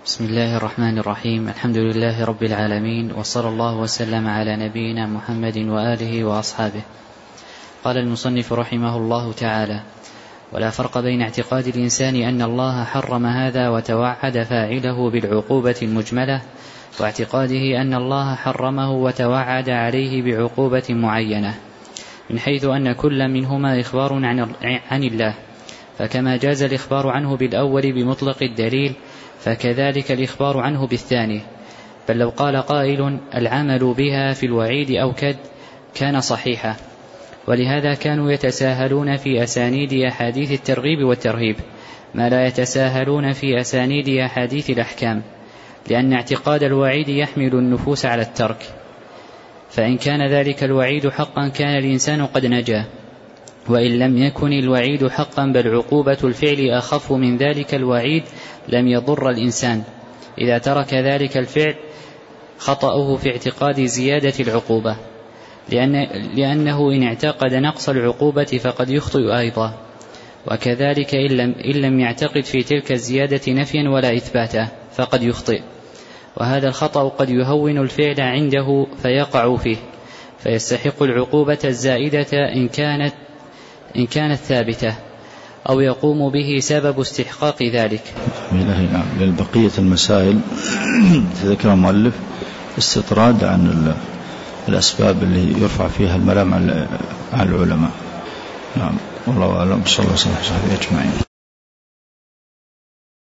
بسم الله الرحمن الرحيم. الحمد لله رب العالمين، وصلى الله وسلم على نبينا محمد وآله وأصحابه. قال المصنف رحمه الله تعالى: ولا فرق بين اعتقاد الإنسان أن الله حرم هذا وتوعد فاعله بالعقوبة المجملة، واعتقاده أن الله حرمه وتوعد عليه بعقوبة معينة، من حيث أن كل منهما إخبار عن الله، فكما جاز الإخبار عنه بالأول بمطلق الدليل فكذلك الإخبار عنه بالثاني. بل لو قال قائل: العمل بها في الوعيد أوكد، كان صحيحا. ولهذا كانوا يتساهلون في أسانيد أحاديث الترغيب والترهيب ما لا يتساهلون في أسانيد أحاديث الأحكام، لأن اعتقاد الوعيد يحمل النفوس على الترك، فإن كان ذلك الوعيد حقا كان الإنسان قد نجا، وإن لم يكن الوعيد حقا بل عقوبة الفعل أخف من ذلك الوعيد لم يضر الإنسان إذا ترك ذلك الفعل خطأه في اعتقاد زيادة العقوبة، لأنه إن اعتقد نقص العقوبة فقد يخطئ أيضا، وكذلك إن لم يعتقد في تلك الزيادة نفيا ولا إثباتا فقد يخطئ، وهذا الخطأ قد يهون الفعل عنده فيقع فيه فيستحق العقوبة الزائدة إن كانت ثابتة، أو يقوم به سبب استحقاق ذلك. للبقية المسائل تذكر المؤلف استطراد عن الأسباب اللي يرفع فيها الملام على العلماء. نعم، والله أعلم. صلى الله عليه وسلم أجمعين.